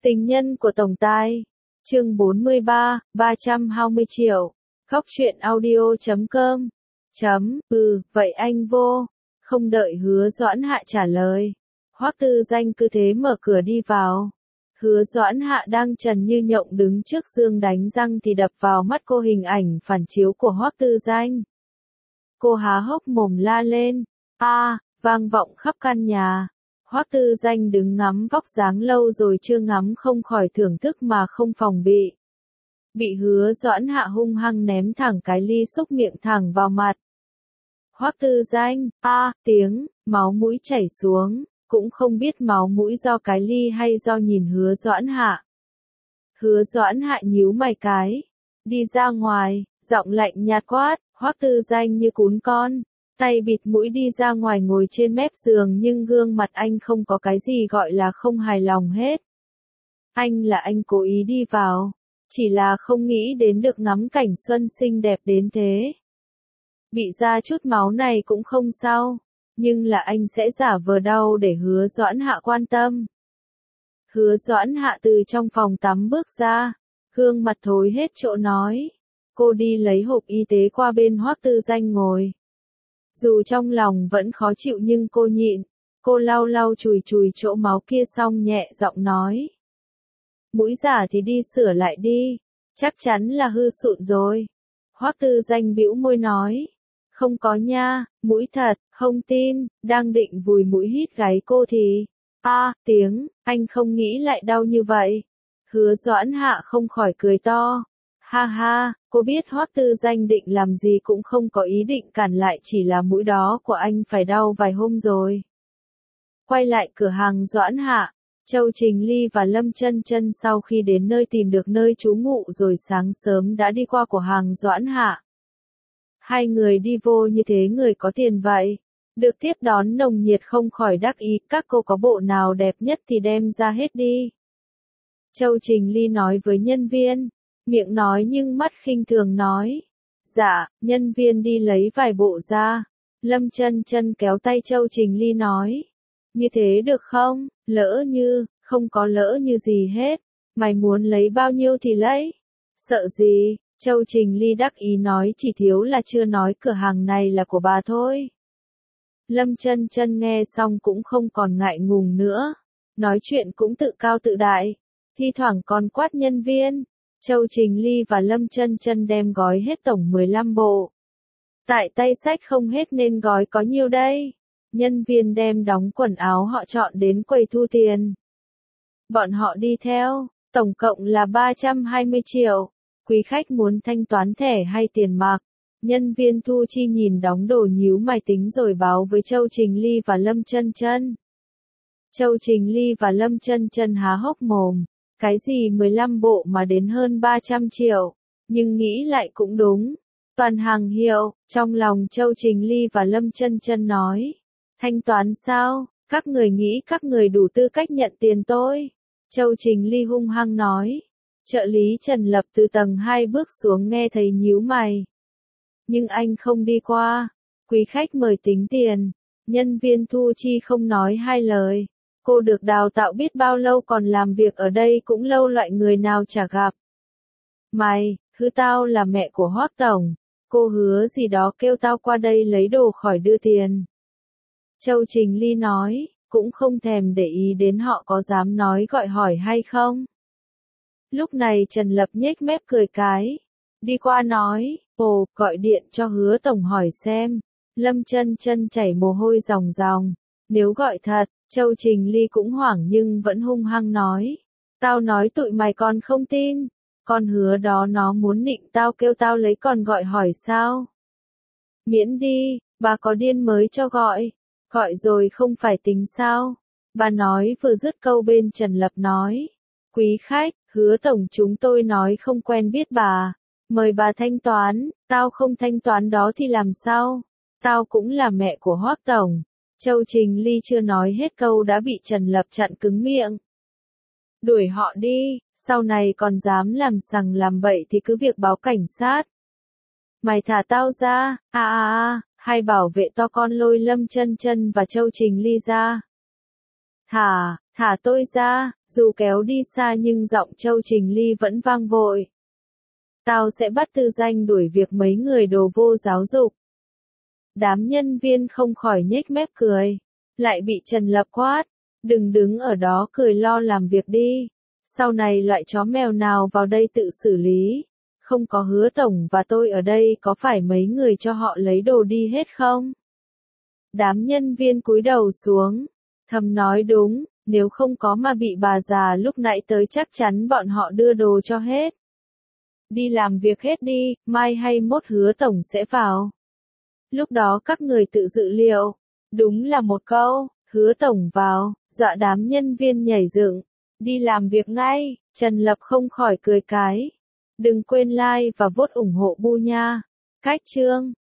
Tình nhân của tổng tài. Chương 43, 320 triệu. Khóc chuyện audio.com. Vậy anh vô. Không đợi Hứa Doãn Hạ trả lời. Hoắc Tư Danh cứ thế mở cửa đi vào. Hứa Doãn Hạ đang trần như nhộng đứng trước gương đánh răng thì đập vào mắt cô hình ảnh phản chiếu của Hoắc Tư Danh. Cô há hốc mồm la lên. Vang vọng khắp căn nhà. Hoắc Tư Danh đứng ngắm vóc dáng lâu rồi chưa ngắm không khỏi thưởng thức mà không phòng bị. Bị Hứa Doãn Hạ hung hăng ném thẳng cái ly xúc miệng thẳng vào mặt. Hoắc Tư Danh, tiếng, máu mũi chảy xuống, cũng không biết máu mũi do cái ly hay do nhìn Hứa Doãn Hạ. Hứa Doãn Hạ nhíu mày cái. Đi ra ngoài, giọng lạnh nhạt quát, Hoắc Tư Danh như cún con. Tay bịt mũi đi ra ngoài ngồi trên mép giường nhưng gương mặt anh không có cái gì gọi là không hài lòng hết. Anh cố ý đi vào, chỉ là không nghĩ đến được ngắm cảnh xuân xinh đẹp đến thế. Bị ra chút máu này cũng không sao, nhưng là anh sẽ giả vờ đau để Hứa Doãn Hạ quan tâm. Hứa Doãn Hạ từ trong phòng tắm bước ra, gương mặt thối hết chỗ nói. Cô đi lấy hộp y tế qua bên Hoắc Tư Danh ngồi. Dù trong lòng vẫn khó chịu nhưng cô nhịn, cô lau lau chùi chùi chỗ máu kia xong nhẹ giọng nói. Mũi giả thì đi sửa lại đi, chắc chắn là hư sụn rồi. Hoắc Tư Danh bĩu môi nói. Không có nha, mũi thật, không tin, đang định vùi mũi hít gáy cô thì. Tiếng, anh không nghĩ lại đau như vậy. Hứa Doãn Hạ không khỏi cười to. Ha, cô biết Hoắc Tư Danh định làm gì cũng không có ý định cản lại, chỉ là mũi đó của anh phải đau vài hôm rồi. Quay lại cửa hàng Doãn Hạ, Châu Trình Ly và Lâm Chân Chân sau khi đến nơi tìm được nơi trú ngụ rồi sáng sớm đã đi qua cửa hàng Doãn Hạ. Hai người đi vô như thế người có tiền vậy. Được tiếp đón nồng nhiệt không khỏi đắc ý, các cô có bộ nào đẹp nhất thì đem ra hết đi. Châu Trình Ly nói với nhân viên. Miệng nói nhưng mắt khinh thường nói. Dạ, nhân viên đi lấy vài bộ ra. Lâm Chân Chân kéo tay Châu Trình Ly nói. Như thế được không? Lỡ như, không có lỡ như gì hết. Mày muốn lấy bao nhiêu thì lấy. Sợ gì? Châu Trình Ly đắc ý nói, chỉ thiếu là chưa nói cửa hàng này là của bà thôi. Lâm Chân Chân nghe xong cũng không còn ngại ngùng nữa. Nói chuyện cũng tự cao tự đại. Thi thoảng còn quát nhân viên. Châu Trình Ly và Lâm Chân Chân đem gói hết tổng 15 bộ. Tại tay sách không hết nên gói có nhiêu đây? Nhân viên đem đóng quần áo họ chọn đến quầy thu tiền. Bọn họ đi theo, tổng cộng là 320 triệu. Quý khách muốn thanh toán thẻ hay tiền mặt? Nhân viên thu chi nhìn đóng đồ nhíu mày tính rồi báo với Châu Trình Ly và Lâm Chân Chân. Châu Trình Ly và Lâm Chân Chân há hốc mồm. Cái gì 15 bộ mà đến hơn 300 triệu, nhưng nghĩ lại cũng đúng. Toàn hàng hiệu, trong lòng Châu Trình Ly và Lâm Chân Chân nói. Thanh toán sao, các người nghĩ các người đủ tư cách nhận tiền tôi. Châu Trình Ly hung hăng nói. Trợ lý Trần Lập từ tầng 2 bước xuống nghe thấy nhíu mày. Nhưng anh không đi qua. Quý khách mời tính tiền. Nhân viên thu chi không nói hai lời. Cô được đào tạo biết bao lâu còn làm việc ở đây cũng lâu, loại người nào chả gặp. Mày, hư tao là mẹ của Hoắc Tổng. Cô hứa gì đó kêu tao qua đây lấy đồ khỏi đưa tiền. Châu Trình Ly nói, cũng không thèm để ý đến họ có dám nói gọi hỏi hay không. Lúc này Trần Lập nhếch mép cười cái. Đi qua nói, gọi điện cho Hứa Tổng hỏi xem. Lâm Chân Chân chảy mồ hôi ròng ròng. Nếu gọi thật, Châu Trình Ly cũng hoảng nhưng vẫn hung hăng nói. Tao nói tụi mày còn không tin. Con Hứa đó nó muốn nịnh tao kêu tao lấy còn gọi hỏi sao? Miễn đi, bà có điên mới cho gọi. Gọi rồi không phải tính sao? Bà nói vừa dứt câu bên Trần Lập nói. Quý khách, Hứa Tổng chúng tôi nói không quen biết bà. Mời bà thanh toán, tao không thanh toán đó thì làm sao? Tao cũng là mẹ của Hoắc Tổng. Châu Trình Ly chưa nói hết câu đã bị Trần Lập chặn cứng miệng. Đuổi họ đi, sau này còn dám làm sằng làm bậy thì cứ việc báo cảnh sát. Mày thả tao ra, hai bảo vệ to con lôi Lâm Chân Chân và Châu Trình Ly ra. Thả, Thả tôi ra, dù kéo đi xa nhưng giọng Châu Trình Ly vẫn vang vội. Tao sẽ bắt tư danh đuổi việc mấy người đồ vô giáo dục. Đám nhân viên không khỏi nhếch mép cười. Lại bị Trần Lập quát. Đừng đứng ở đó cười lo làm việc đi. Sau này loại chó mèo nào vào đây tự xử lý. Không có Hứa tổng và tôi ở đây có phải mấy người cho họ lấy đồ đi hết không? Đám nhân viên cúi đầu xuống. Thầm nói đúng, nếu không có mà bị bà già lúc nãy tới chắc chắn bọn họ đưa đồ cho hết. Đi làm việc hết đi, mai hay mốt Hứa tổng sẽ vào. Lúc đó các người tự dự liệu. Đúng là một câu, Hứa tổng vào, dọa đám nhân viên nhảy dựng. Đi làm việc ngay, Trần Lập không khỏi cười cái. Đừng quên like và vote ủng hộ Bu nha. Cách chương